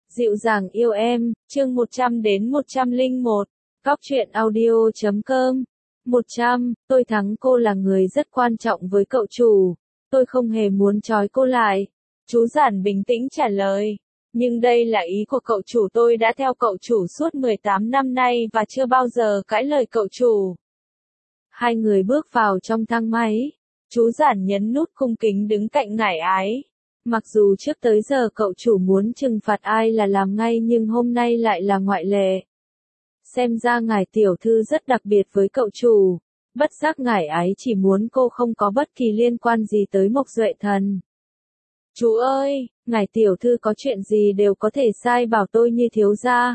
Dịu dàng yêu em, chương 100 đến 101, Góc truyện audio.com. 100, tôi thắng cô là người rất quan trọng với cậu chủ. Tôi không hề muốn trói cô lại. Chú Giản bình tĩnh trả lời. Nhưng đây là ý của cậu chủ, tôi đã theo cậu chủ suốt 18 năm nay và chưa bao giờ cãi lời cậu chủ. Hai người bước vào trong thang máy. Chú Giản nhấn nút cung kính đứng cạnh Ngải Ái. Mặc dù trước tới giờ cậu chủ muốn trừng phạt ai là làm ngay nhưng hôm nay lại là ngoại lệ. Xem ra Ngải tiểu thư rất đặc biệt với cậu chủ. Bất giác Ngải Ái chỉ muốn cô không có bất kỳ liên quan gì tới Mộc Duệ Thần. Chú ơi, Ngải tiểu thư có chuyện gì đều có thể sai bảo tôi như thiếu gia.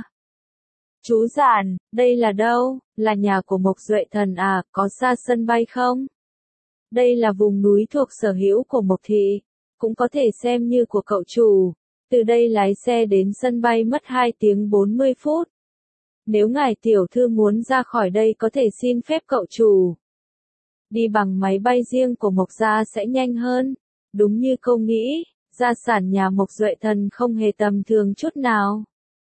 Chú Giản, đây là đâu? Là nhà của Mộc Duệ Thần à, có xa sân bay không? Đây là vùng núi thuộc sở hữu của Mộc thị, cũng có thể xem như của cậu chủ. Từ đây lái xe đến sân bay mất 2 tiếng 40 phút. Nếu Ngải tiểu thư muốn ra khỏi đây có thể xin phép cậu chủ. Đi bằng máy bay riêng của Mộc gia sẽ nhanh hơn. Đúng như cô nghĩ, gia sản nhà Mộc Duệ Thần không hề tầm thường chút nào.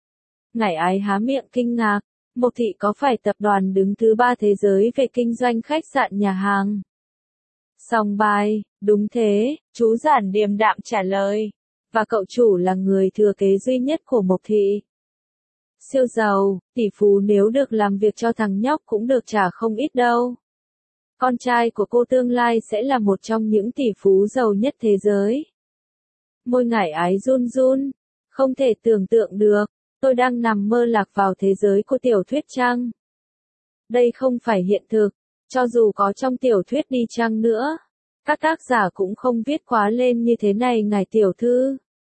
Ngải Ái há miệng kinh ngạc, Mộc thị có phải tập đoàn đứng thứ 3 thế giới về kinh doanh khách sạn nhà hàng? Song bài, đúng thế, chú Giản điềm đạm trả lời. Và cậu chủ là người thừa kế duy nhất của Mộc thị. Siêu giàu, tỷ phú nếu được làm việc cho thằng nhóc cũng được trả không ít đâu. Con trai của cô tương lai sẽ là một trong những tỷ phú giàu nhất thế giới. Môi Ngải Ái run run, không thể tưởng tượng được, tôi đang nằm mơ lạc vào thế giới của tiểu thuyết chăng? Đây không phải hiện thực, cho dù có trong tiểu thuyết đi chăng nữa, các tác giả cũng không viết quá lên như thế này Ngải tiểu thư.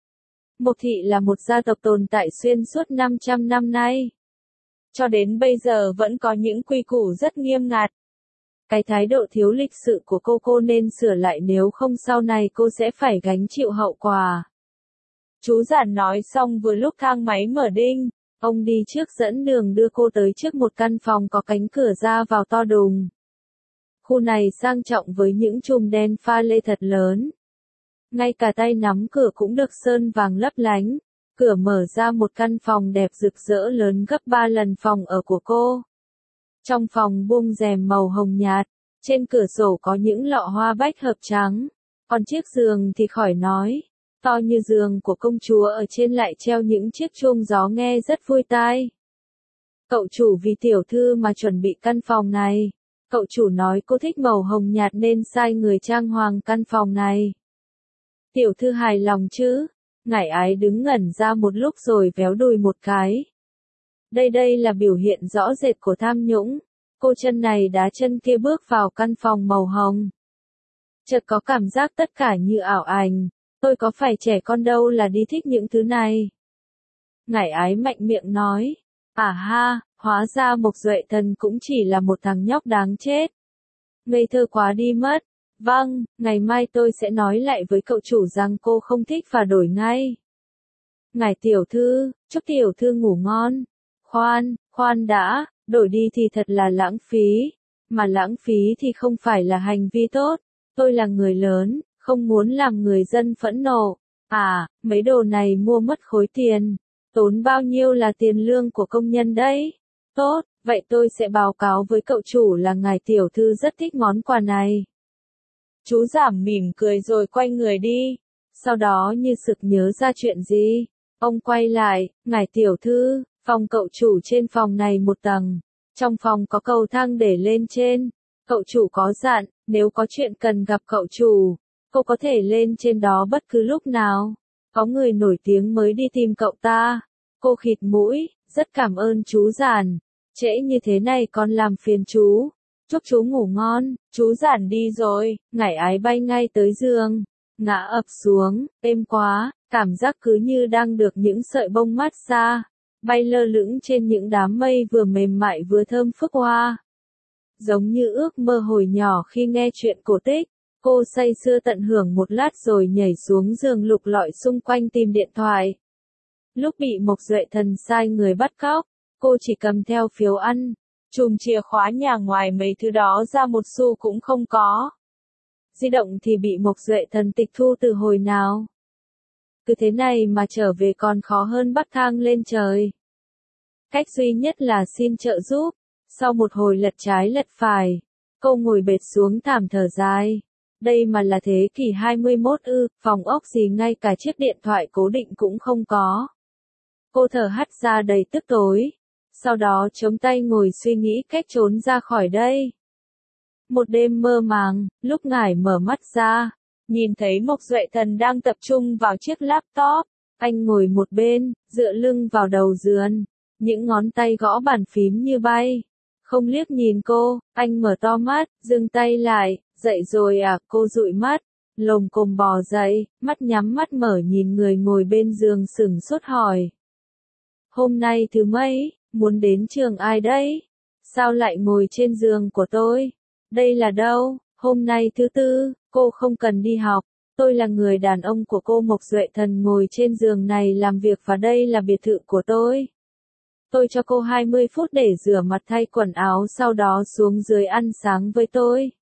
Mộc thị là một gia tộc tồn tại xuyên suốt 500 năm nay. Cho đến bây giờ vẫn có những quy củ rất nghiêm ngặt. Cái thái độ thiếu lịch sự của cô nên sửa lại nếu không sau này cô sẽ phải gánh chịu hậu quả. Chú Giản nói xong vừa lúc thang máy mở đinh, ông đi trước dẫn đường đưa cô tới trước một căn phòng có cánh cửa ra vào to đùng. Khu này sang trọng với những chùm đen pha lê thật lớn. Ngay cả tay nắm cửa cũng được sơn vàng lấp lánh. Cửa mở ra một căn phòng đẹp rực rỡ lớn gấp 3 lần phòng ở của cô. Trong phòng buông rèm màu hồng nhạt, trên cửa sổ có những lọ hoa bách hợp trắng. Còn chiếc giường thì khỏi nói, to như giường của công chúa, ở trên lại treo những chiếc chuông gió nghe rất vui tai. Cậu chủ vì tiểu thư mà chuẩn bị căn phòng này. Cậu chủ nói cô thích màu hồng nhạt nên sai người trang hoàng căn phòng này. Tiểu thư hài lòng chứ? Ngải Ái đứng ngẩn ra một lúc rồi véo đùi một cái. Đây là biểu hiện rõ rệt của tham nhũng. Cô chân này đá chân kia bước vào căn phòng màu hồng. Chợt có cảm giác tất cả như ảo ảnh. Tôi có phải trẻ con đâu là đi thích những thứ này. Ngải Ái mạnh miệng nói. À ha, hóa ra Mộc Duệ Thần cũng chỉ là một thằng nhóc đáng chết. Ngây thơ quá đi mất. Vâng, ngày mai tôi sẽ nói lại với cậu chủ rằng cô không thích và đổi ngay. Ngải tiểu thư, chúc tiểu thư ngủ ngon. Khoan đã, đổi đi thì thật là lãng phí. Mà lãng phí thì không phải là hành vi tốt. Tôi là người lớn, không muốn làm người dân phẫn nộ. À, mấy đồ này mua mất khối tiền. Tốn bao nhiêu là tiền lương của công nhân đấy? Tốt, vậy tôi sẽ báo cáo với cậu chủ là Ngải tiểu thư rất thích món quà này. Chú Giảm mỉm cười rồi quay người đi. Sau đó như sực nhớ ra chuyện gì, ông quay lại, Ngải tiểu thư, phòng cậu chủ trên phòng này một tầng. Trong phòng có cầu thang để lên trên. Cậu chủ có dặn, nếu có chuyện cần gặp cậu chủ, cô có thể lên trên đó bất cứ lúc nào. Có người nổi tiếng mới đi tìm cậu ta. Cô khịt mũi, rất cảm ơn chú Giản. Trễ như thế này con làm phiền chú. Chúc chú ngủ ngon. Chú Giản đi rồi, Ngải Ái bay ngay tới giường. Ngã ập xuống, êm quá, cảm giác cứ như đang được những sợi bông mát xa. Bay lơ lửng trên những đám mây vừa mềm mại vừa thơm phức hoa. Giống như ước mơ hồi nhỏ khi nghe chuyện cổ tích. Cô say sưa tận hưởng một lát rồi nhảy xuống giường lục lọi xung quanh tìm điện thoại. Lúc bị Mộc Duệ Thần sai người bắt cóc, cô chỉ cầm theo phiếu ăn. Chùm chìa khóa nhà ngoài mấy thứ đó ra một xu cũng không có. Di động thì bị Mộc Duệ Thần tịch thu từ hồi nào? cứ thế này mà trở về còn khó hơn bắc thang lên trời. Cách duy nhất là xin trợ giúp. Sau một hồi lật trái lật phải, cô ngồi bệt xuống thảm thở dài. Đây mà là thế kỷ 21 ư, phòng ốc gì ngay cả chiếc điện thoại cố định cũng không có. Cô thở hắt ra đầy tức tối. Sau đó chống tay ngồi suy nghĩ cách trốn ra khỏi đây. Một đêm mơ màng, lúc ngải mở mắt ra, nhìn thấy Mộc Duệ Thần đang tập trung vào chiếc laptop. Anh ngồi một bên, dựa lưng vào đầu giường, những ngón tay gõ bàn phím như bay. Không liếc nhìn cô, anh mở to mắt, dừng tay lại, dậy rồi à, cô dụi mắt, lồm cồm bò dậy, mắt nhắm mắt mở nhìn người ngồi bên giường sửng sốt hỏi. Hôm nay thứ mấy, muốn đến trường ai đấy? Sao lại ngồi trên giường của tôi? Đây là đâu? Hôm nay thứ tư, cô không cần đi học. Tôi là người đàn ông của cô. Mộc Duệ Thần ngồi trên giường này làm việc và đây là biệt thự của tôi. Tôi cho cô 20 phút để rửa mặt thay quần áo sau đó xuống dưới ăn sáng với tôi.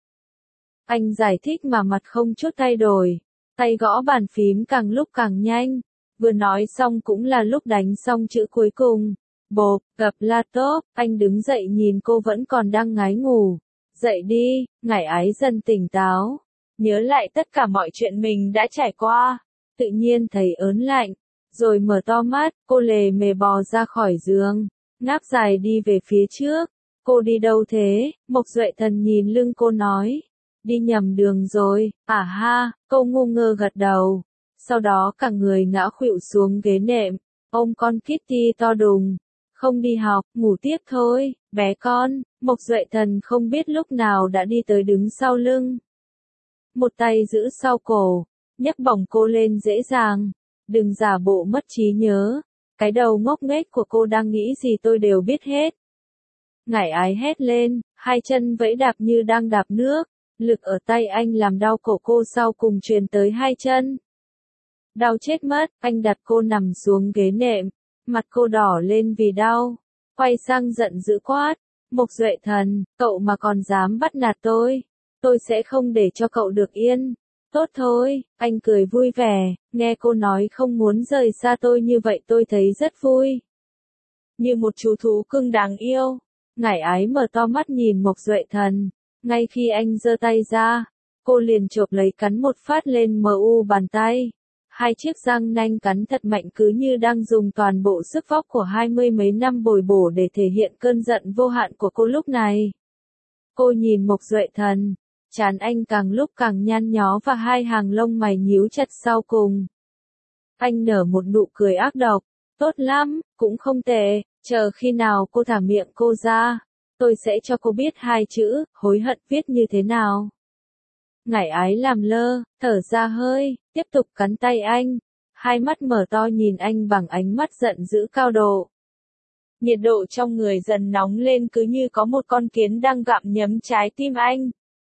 Anh giải thích mà mặt không chút thay đổi. Tay gõ bàn phím càng lúc càng nhanh. Vừa nói xong cũng là lúc đánh xong chữ cuối cùng. Bộp, gặp laptop, anh đứng dậy nhìn cô vẫn còn đang ngái ngủ. Dậy đi, ngải ái dần tỉnh táo. Nhớ lại tất cả mọi chuyện mình đã trải qua. Tự nhiên thấy ớn lạnh. Rồi mở to mắt, cô lề mề bò ra khỏi giường. Ngáp dài đi về phía trước. Cô đi đâu thế? Mộc Duệ Thần nhìn lưng cô nói. Đi nhầm đường rồi, à ha, cô ngu ngơ gật đầu. Sau đó cả người ngã khuỵu xuống ghế nệm, ôm con Kitty to đùng. Không đi học, ngủ tiếp thôi, bé con. Mộc Duệ Thần không biết lúc nào đã đi tới đứng sau lưng. Một tay giữ sau cổ, nhấc bổng cô lên dễ dàng. Đừng giả bộ mất trí nhớ. Cái đầu ngốc nghếch của cô đang nghĩ gì tôi đều biết hết. Ngải ái hét lên, hai chân vẫy đạp như đang đạp nước. Lực ở tay anh làm đau cổ cô sau cùng truyền tới hai chân. Đau chết mất, anh đặt cô nằm xuống ghế nệm. Mặt cô đỏ lên vì đau. Quay sang giận dữ quát. Mộc Duệ Thần, cậu mà còn dám bắt nạt tôi sẽ không để cho cậu được yên. Tốt thôi, anh cười vui vẻ, nghe cô nói không muốn rời xa tôi như vậy tôi thấy rất vui. Như một chú thú cưng đáng yêu. Ngải ái mở to mắt nhìn Mộc Duệ Thần. Ngay khi anh giơ tay ra, cô liền chộp lấy cắn một phát lên mu bàn tay. Hai chiếc răng nanh cắn thật mạnh cứ như đang dùng toàn bộ sức vóc của 20 mấy năm bồi bổ để thể hiện cơn giận vô hạn của cô lúc này. Cô nhìn Mộc Duệ Thần, trán anh càng lúc càng nhăn nhó và hai hàng lông mày nhíu chặt sau cùng. Anh nở một nụ cười ác độc, tốt lắm, cũng không tệ, chờ khi nào cô thả miệng cô ra, tôi sẽ cho cô biết hai chữ, hối hận viết như thế nào. Ngải ái làm lơ, thở ra hơi, tiếp tục cắn tay anh, hai mắt mở to nhìn anh bằng ánh mắt giận dữ cao độ. Nhiệt độ trong người dần nóng lên cứ như có một con kiến đang gặm nhấm trái tim anh.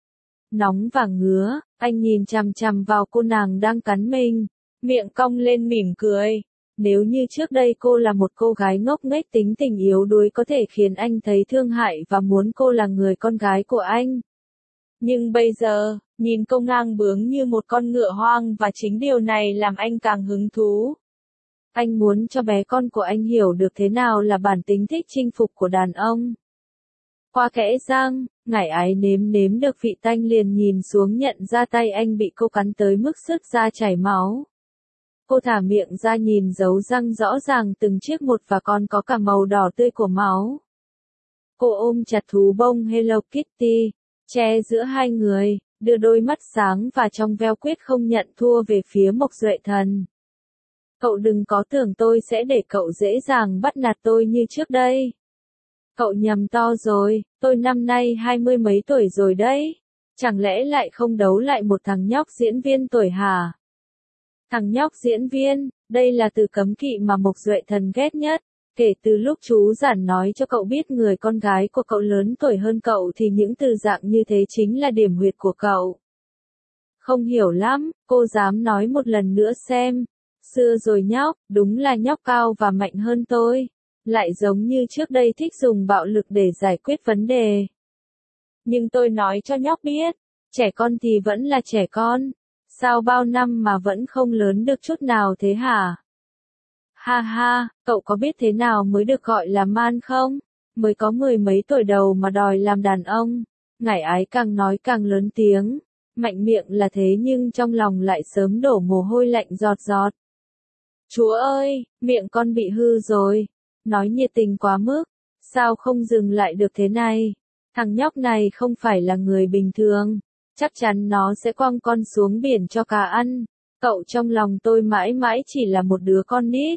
Nóng và ngứa, anh nhìn chằm chằm vào cô nàng đang cắn mình, miệng cong lên mỉm cười. Nếu như trước đây cô là một cô gái ngốc nghếch tính tình yếu đuối có thể khiến anh thấy thương hại và muốn cô là người con gái của anh. Nhưng bây giờ, nhìn cô ngang bướng như một con ngựa hoang và chính điều này làm anh càng hứng thú. Anh muốn cho bé con của anh hiểu được thế nào là bản tính thích chinh phục của đàn ông. Qua kẽ răng, ngải ái nếm nếm được vị tanh liền nhìn xuống nhận ra tay anh bị cô cắn tới mức sứt ra chảy máu. Cô thả miệng ra nhìn dấu răng rõ ràng từng chiếc một và còn có cả màu đỏ tươi của máu. Cô ôm chặt thú bông Hello Kitty, che giữa hai người, đưa đôi mắt sáng và trong veo quyết không nhận thua về phía Mộc Duệ Thần. Cậu đừng có tưởng tôi sẽ để cậu dễ dàng bắt nạt tôi như trước đây. Cậu nhầm to rồi, tôi năm nay 20 mấy tuổi rồi đấy. Chẳng lẽ lại không đấu lại một thằng nhóc diễn viên tuổi hả? Thằng nhóc diễn viên, đây là từ cấm kỵ mà Mộc Duệ Thần ghét nhất. Kể từ lúc chú giản nói cho cậu biết người con gái của cậu lớn tuổi hơn cậu thì những từ dạng như thế chính là điểm huyệt của cậu. Không hiểu lắm, cô dám nói một lần nữa xem. Xưa rồi nhóc, đúng là nhóc cao và mạnh hơn tôi. Lại giống như trước đây thích dùng bạo lực để giải quyết vấn đề. Nhưng tôi nói cho nhóc biết, trẻ con thì vẫn là trẻ con. Sao bao năm mà vẫn không lớn được chút nào thế hả? Ha ha, cậu có biết thế nào mới được gọi là man không? Mới có 10 mấy tuổi đầu mà đòi làm đàn ông. Ngải ái càng nói càng lớn tiếng. Mạnh miệng là thế nhưng trong lòng lại sớm đổ mồ hôi lạnh giọt giọt. Chúa ơi, miệng con bị hư rồi. Nói nhiệt tình quá mức. Sao không dừng lại được thế này? Thằng nhóc này không phải là người bình thường. Chắc chắn nó sẽ quăng con xuống biển cho cá ăn. Cậu trong lòng tôi mãi mãi chỉ là một đứa con nít.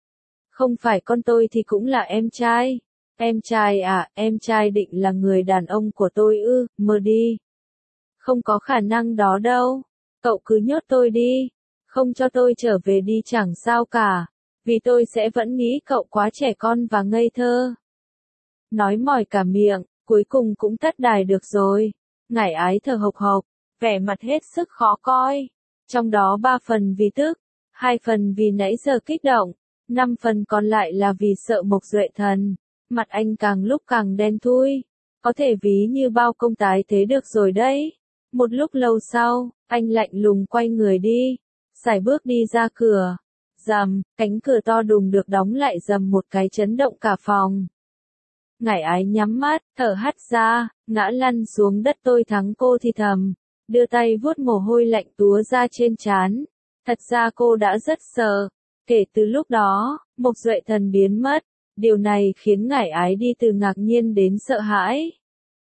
Không phải con tôi thì cũng là em trai. Em trai à, em trai định là người đàn ông của tôi ư, mơ đi. Không có khả năng đó đâu. Cậu cứ nhốt tôi đi. Không cho tôi trở về đi chẳng sao cả. Vì tôi sẽ vẫn nghĩ cậu quá trẻ con và ngây thơ. Nói mỏi cả miệng, cuối cùng cũng thất đài được rồi. Ngải ái thở hộc hộc, vẻ mặt hết sức khó coi. Trong đó 3 phần vì tức, 2 phần vì nãy giờ kích động, 5 phần còn lại là vì sợ Mộc Duệ Thần. Mặt anh càng lúc càng đen thui. Có thể ví như bao công tái thế được rồi đấy. Một lúc lâu sau, anh lạnh lùng quay người đi. Sải bước đi ra cửa. Rầm, cánh cửa to đùng được đóng lại rầm một cái chấn động cả phòng. Ngải ái nhắm mắt, thở hắt ra, ngã lăn xuống đất. Tôi thắng cô thì thầm, đưa tay vuốt mồ hôi lạnh túa ra trên trán. Thật ra cô đã rất sợ. Kể từ lúc đó, Mộc Duệ Thần biến mất. Điều này khiến ngải ái đi từ ngạc nhiên đến sợ hãi.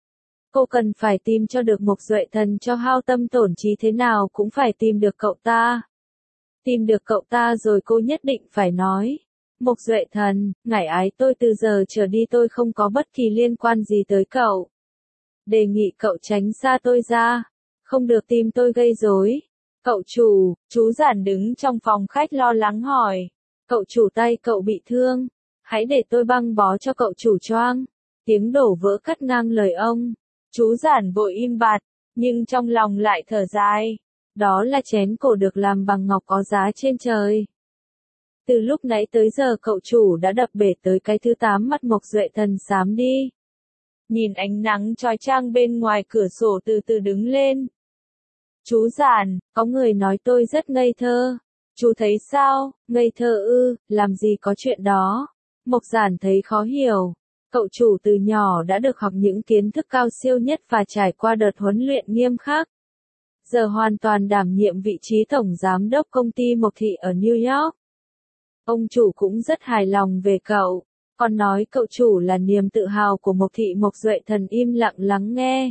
Cô cần phải tìm cho được Mộc Duệ Thần cho hao tâm tổn trí thế nào cũng phải tìm được cậu ta. Tìm được cậu ta rồi cô nhất định phải nói. Mộc Duệ Thần, ngải ái tôi từ giờ trở đi tôi không có bất kỳ liên quan gì tới cậu. Đề nghị cậu tránh xa tôi ra. Không được tìm tôi gây rối. Cậu chủ, chú Giản đứng trong phòng khách lo lắng hỏi. Cậu chủ tay cậu bị thương. Hãy để tôi băng bó cho cậu chủ choang. Tiếng đổ vỡ cắt ngang lời ông. Chú Giản vội im bặt, nhưng trong lòng lại thở dài. Đó là chén cổ được làm bằng ngọc có giá trên trời. Từ lúc nãy tới giờ cậu chủ đã đập bể tới cái thứ 8 mắt Mộc Duệ Thần xám đi. Nhìn ánh nắng chói chang bên ngoài cửa sổ từ từ đứng lên. Chú Giản, có người nói tôi rất ngây thơ. Chú thấy sao, ngây thơ ư, làm gì có chuyện đó. Mộc Giản thấy khó hiểu. Cậu chủ từ nhỏ đã được học những kiến thức cao siêu nhất và trải qua đợt huấn luyện nghiêm khắc. Giờ hoàn toàn đảm nhiệm vị trí tổng giám đốc công ty Mộc Thị ở New York. Ông chủ cũng rất hài lòng về cậu, còn nói cậu chủ là niềm tự hào của Mộc Thị. Mộc Duệ Thần im lặng lắng nghe.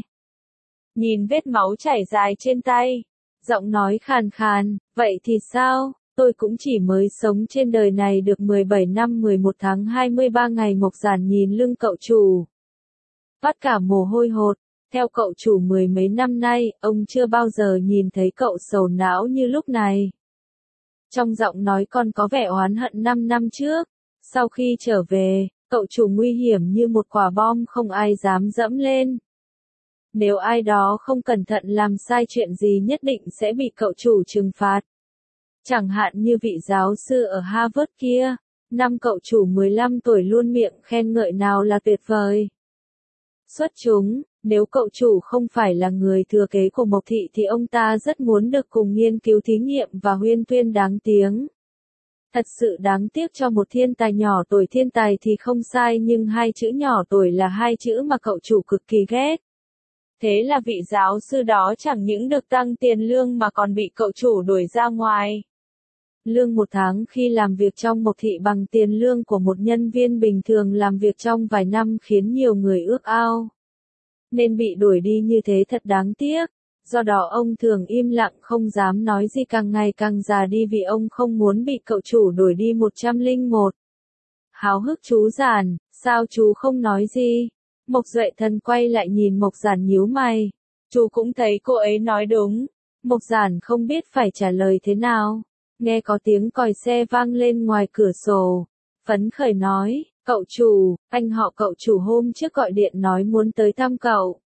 Nhìn vết máu chảy dài trên tay, giọng nói khàn khàn, vậy thì sao, tôi cũng chỉ mới sống trên đời này được 17 năm 11 tháng 23 ngày. Mộc Giản nhìn lưng cậu chủ. Vắt cả mồ hôi hột, theo cậu chủ 10 mấy năm nay, ông chưa bao giờ nhìn thấy cậu sầu não như lúc này. Trong giọng nói còn có vẻ oán hận 5 năm trước. Sau khi trở về, cậu chủ nguy hiểm như một quả bom không ai dám dẫm lên. Nếu ai đó không cẩn thận làm sai chuyện gì nhất định sẽ bị cậu chủ trừng phạt. Chẳng hạn như vị giáo sư ở Harvard kia, năm cậu chủ 15 tuổi luôn miệng khen ngợi nào là tuyệt vời. Xuất chúng, nếu cậu chủ không phải là người thừa kế của Mộc Thị thì ông ta rất muốn được cùng nghiên cứu thí nghiệm và huyên thuyên đáng tiếng. Thật sự đáng tiếc cho một thiên tài nhỏ tuổi. Thiên tài thì không sai nhưng 2 chữ nhỏ tuổi là 2 chữ mà cậu chủ cực kỳ ghét. Thế là vị giáo sư đó chẳng những được tăng tiền lương mà còn bị cậu chủ đuổi ra ngoài. Lương 1 tháng khi làm việc trong Mộc Thị bằng tiền lương của một nhân viên bình thường làm việc trong vài năm khiến nhiều người ước ao. Nên bị đuổi đi như thế thật đáng tiếc. Do đó ông thường im lặng không dám nói gì, càng ngày càng già đi vì ông không muốn bị cậu chủ đuổi đi 101. Háo hức chú Giản, sao chú không nói gì? Mộc Duệ Thần quay lại nhìn Mộc Giản nhíu mày. Chú cũng thấy cô ấy nói đúng. Mộc Giản không biết phải trả lời thế nào. Nghe có tiếng còi xe vang lên ngoài cửa sổ. Phấn khởi nói, cậu chủ, anh họ cậu chủ hôm trước gọi điện nói muốn tới thăm cậu.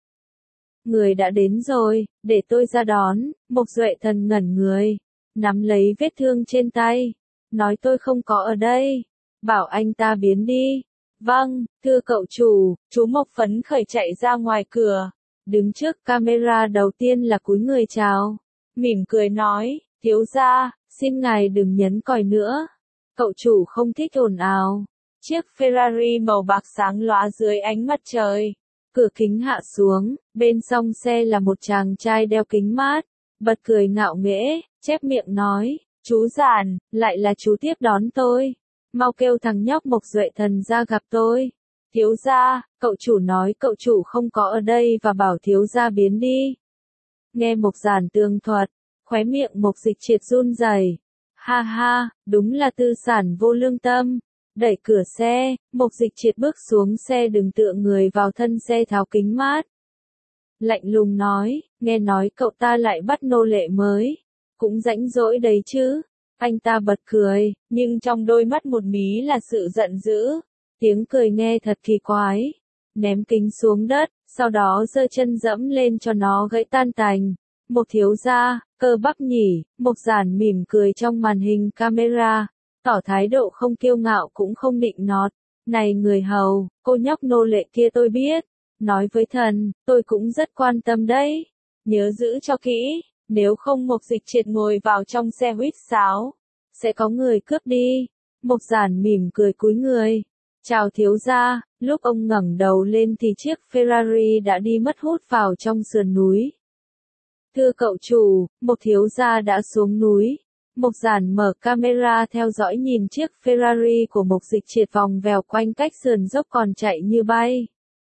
Người đã đến rồi, để tôi ra đón. Mộc Duệ Thần ngẩn người, nắm lấy vết thương trên tay. Nói tôi không có ở đây. Bảo anh ta biến đi. Vâng, thưa cậu chủ. Chú Mộc phấn khởi chạy ra ngoài cửa. Đứng trước camera đầu tiên là cúi người chào. mỉm cười nói, thiếu gia, xin ngài đừng nhấn còi nữa. Cậu chủ không thích ồn ào. Chiếc Ferrari màu bạc sáng lóa dưới ánh mặt trời. Cửa kính hạ xuống, bên trong xe là một chàng trai đeo kính mát, bật cười ngạo nghễ, chép miệng nói, chú Giản, lại là chú tiếp đón tôi. Mau kêu thằng nhóc Mộc Duệ Thần ra gặp tôi. Thiếu gia, cậu chủ nói cậu chủ không có ở đây và bảo thiếu gia biến đi. Nghe Mộc Giản tường thuật, khóe miệng Mộc Dịch Triệt run rẩy. Ha ha, đúng là tư sản vô lương tâm. Đẩy cửa xe, Mộc Dịch Triệt bước xuống xe đừng tựa người vào thân xe tháo kính mát. Lạnh lùng nói, nghe nói cậu ta lại bắt nô lệ mới. Cũng rãnh rỗi đấy chứ. Anh ta bật cười, nhưng trong đôi mắt một mí là sự giận dữ. Tiếng cười nghe thật kỳ quái. Ném kính xuống đất, sau đó giơ chân dẫm lên cho nó gãy tan tành. Mộc thiếu gia, cơ bắp nhỉ, Mộc Giản mỉm cười trong màn hình camera, tỏ thái độ không kiêu ngạo cũng không nịnh nọt. Này người hầu, cô nhóc nô lệ kia tôi biết. Nói với thần, tôi cũng rất quan tâm đấy. Nhớ giữ cho kỹ, nếu không Mộc Dịch Triệt ngồi vào trong xe huýt sáo, sẽ có người cướp đi. Mộc Giản mỉm cười cúi người. Chào thiếu gia, lúc ông ngẩng đầu lên thì chiếc Ferrari đã đi mất hút vào trong sườn núi. Thưa cậu chủ, Mộc thiếu gia đã xuống núi. Mộc Giản mở camera theo dõi nhìn chiếc Ferrari của Mộc Dịch Triệt vòng vèo quanh cách sườn dốc còn chạy như bay.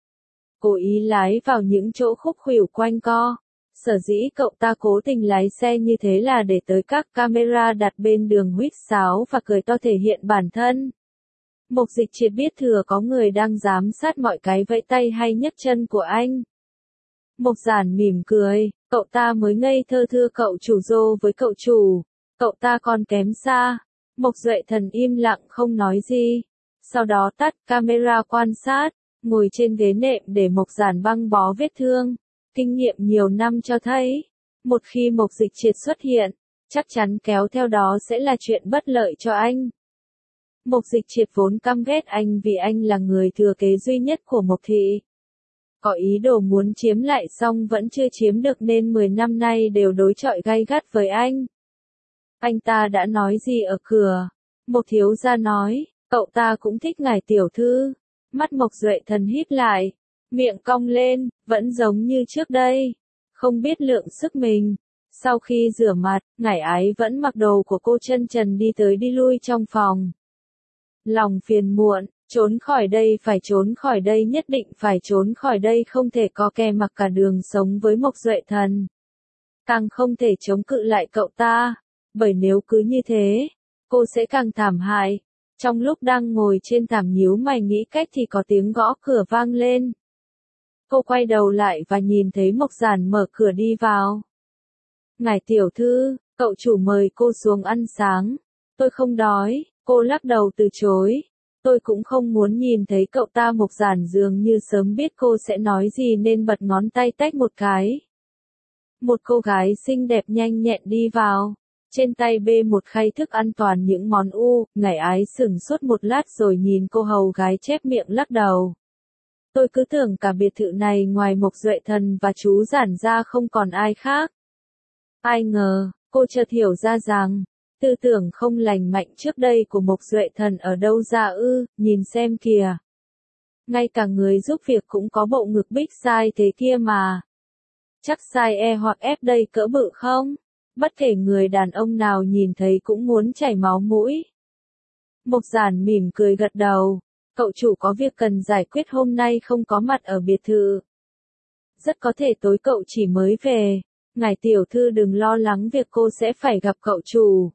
Cố ý lái vào những chỗ khúc khuỷu quanh co. Sở dĩ cậu ta cố tình lái xe như thế là để tới các camera đặt bên đường huýt sáo và cười to thể hiện bản thân. Mộc Dịch Triệt biết thừa có người đang giám sát mọi cái vẫy tay hay nhấc chân của anh. Mộc Giản mỉm cười, cậu ta mới ngây thơ thưa cậu chủ dô với cậu chủ, cậu ta còn kém xa. Mộc Duệ Thần im lặng không nói gì. Sau đó tắt camera quan sát, ngồi trên ghế nệm để Mộc Giản băng bó vết thương. Kinh nghiệm nhiều năm cho thấy, một khi Mộc Dịch Triệt xuất hiện, chắc chắn kéo theo đó sẽ là chuyện bất lợi cho anh. Mộc Dịch Triệt vốn căm ghét anh vì anh là người thừa kế duy nhất của Mộc Thị. Có ý đồ muốn chiếm lại xong vẫn chưa chiếm được nên 10 năm nay đều đối chọi gay gắt với anh. Anh ta đã nói gì ở cửa? Mộc thiếu gia nói, cậu ta cũng thích ngài tiểu thư. Mắt Mộc Duệ Thần híp lại, miệng cong lên, vẫn giống như trước đây. Không biết lượng sức mình. Sau khi rửa mặt, ngải ái vẫn mặc đồ của cô chân trần đi tới đi lui trong phòng. Lòng phiền muộn, trốn khỏi đây phải trốn khỏi đây nhất định phải trốn khỏi đây không thể có kè mặc cả đường sống với Mộc Duệ Thần. Càng không thể chống cự lại cậu ta, bởi nếu cứ như thế, cô sẽ càng thảm hại. Trong lúc đang ngồi trên thảm nhíu mày nghĩ cách thì có tiếng gõ cửa vang lên. Cô quay đầu lại và nhìn thấy Mộc Giản mở cửa đi vào. Ngài tiểu thư, cậu chủ mời cô xuống ăn sáng. Tôi không đói, cô lắc đầu từ chối. Tôi cũng không muốn nhìn thấy cậu ta. Mộc Giản dường như sớm biết cô sẽ nói gì nên bật ngón tay tách một cái. Một cô gái xinh đẹp nhanh nhẹn đi vào. Trên tay bê một khay thức ăn toàn những món ngải ái sửng sốt một lát rồi nhìn cô hầu gái chép miệng lắc đầu. Tôi cứ tưởng cả biệt thự này ngoài Mộc Duệ Thần và chú Giản ra không còn ai khác. Ai ngờ, cô chợt hiểu ra rằng, tư tưởng không lành mạnh trước đây của Mộc Duệ Thần ở đâu ra nhìn xem kìa. Ngay cả người giúp việc cũng có bộ ngực big size thế kia mà. Chắc size E hoặc F đây cỡ bự không? Bất kể người đàn ông nào nhìn thấy cũng muốn chảy máu mũi. Mộc Giản mỉm cười gật đầu. Cậu chủ có việc cần giải quyết hôm nay không có mặt ở biệt thự. Rất có thể tối cậu chỉ mới về. Ngài tiểu thư đừng lo lắng việc cô sẽ phải gặp cậu chủ.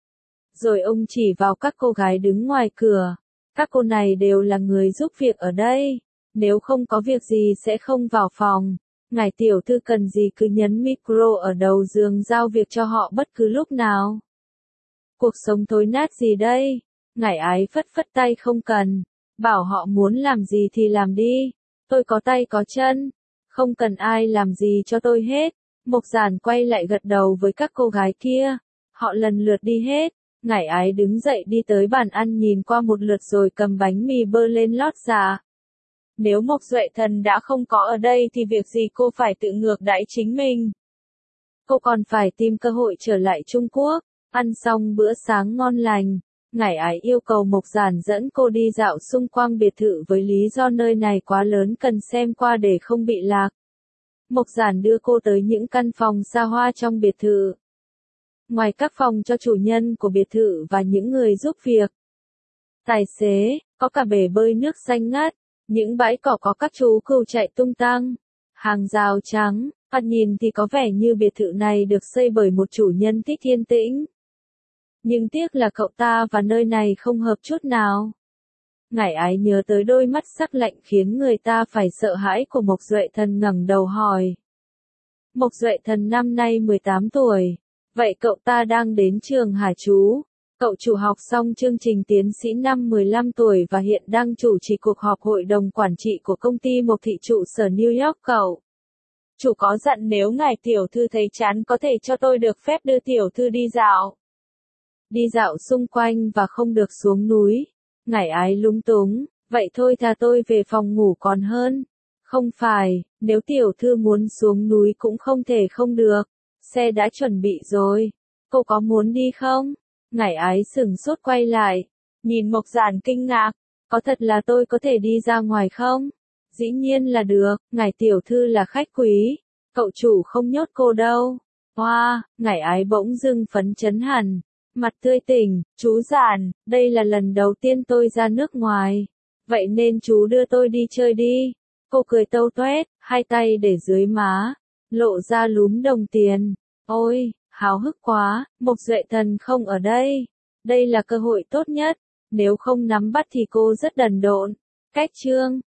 Rồi ông chỉ vào các cô gái đứng ngoài cửa. Các cô này đều là người giúp việc ở đây. Nếu không có việc gì sẽ không vào phòng. Ngài tiểu thư cần gì cứ nhấn micro ở đầu giường giao việc cho họ bất cứ lúc nào. Cuộc sống thối nát gì đây? Ngải ái phất phất tay không cần. Bảo họ muốn làm gì thì làm đi. Tôi có tay có chân. Không cần ai làm gì cho tôi hết. Mộc Giản quay lại gật đầu với các cô gái kia. Họ lần lượt đi hết. Ngải ái đứng dậy đi tới bàn ăn nhìn qua một lượt rồi cầm bánh mì bơ lên lót dạ. Nếu Mộc Duệ Thần đã không có ở đây thì việc gì cô phải tự ngược đãi chính mình. Cô còn phải tìm cơ hội trở lại Trung Quốc. Ăn xong bữa sáng ngon lành, Ngải Ái yêu cầu Mộc Giản dẫn cô đi dạo xung quanh biệt thự với lý do nơi này quá lớn cần xem qua để không bị lạc. Mộc Giản đưa cô tới những căn phòng xa hoa trong biệt thự. Ngoài các phòng cho chủ nhân của biệt thự và những người giúp việc, tài xế, có cả bể bơi nước xanh ngát, những bãi cỏ có các chú cừu chạy tung tăng, hàng rào trắng, thoạt nhìn thì có vẻ như biệt thự này được xây bởi một chủ nhân thích yên tĩnh. Nhưng tiếc là cậu ta và nơi này không hợp chút nào. Ngải Ái nhớ tới đôi mắt sắc lạnh khiến người ta phải sợ hãi của Mộc Duệ Thần ngẩng đầu hỏi. Mộc Duệ Thần năm nay 18 tuổi. Vậy cậu ta đang đến trường hả chú? Cậu chủ học xong chương trình tiến sĩ năm 15 tuổi và hiện đang chủ trì cuộc họp hội đồng quản trị của công ty Mộc Thị trụ sở New York cậu. Chủ có dặn nếu ngài tiểu thư thấy chán có thể cho tôi được phép đưa tiểu thư đi dạo. Đi dạo xung quanh và không được xuống núi. Ngải Ái lúng túng, vậy thôi thà tôi về phòng ngủ còn hơn. Không phải, nếu tiểu thư muốn xuống núi cũng không thể không được. Xe đã chuẩn bị rồi. Cô có muốn đi không? Ngải Ái sửng sốt quay lại. Nhìn Mộc Giản kinh ngạc. Có thật là tôi có thể đi ra ngoài không? Dĩ nhiên là được, ngài tiểu thư là khách quý. Cậu chủ không nhốt cô đâu. Hoa, Ngải Ái bỗng dưng phấn chấn hẳn. Mặt tươi tỉnh, chú Giản, đây là lần đầu tiên tôi ra nước ngoài. Vậy nên chú đưa tôi đi chơi đi. Cô cười tâu toét, hai tay để dưới má, lộ ra lúm đồng tiền. Ôi, háo hức quá, Mộc Duệ Thần không ở đây. Đây là cơ hội tốt nhất. Nếu không nắm bắt thì cô rất đần độn. Cách chương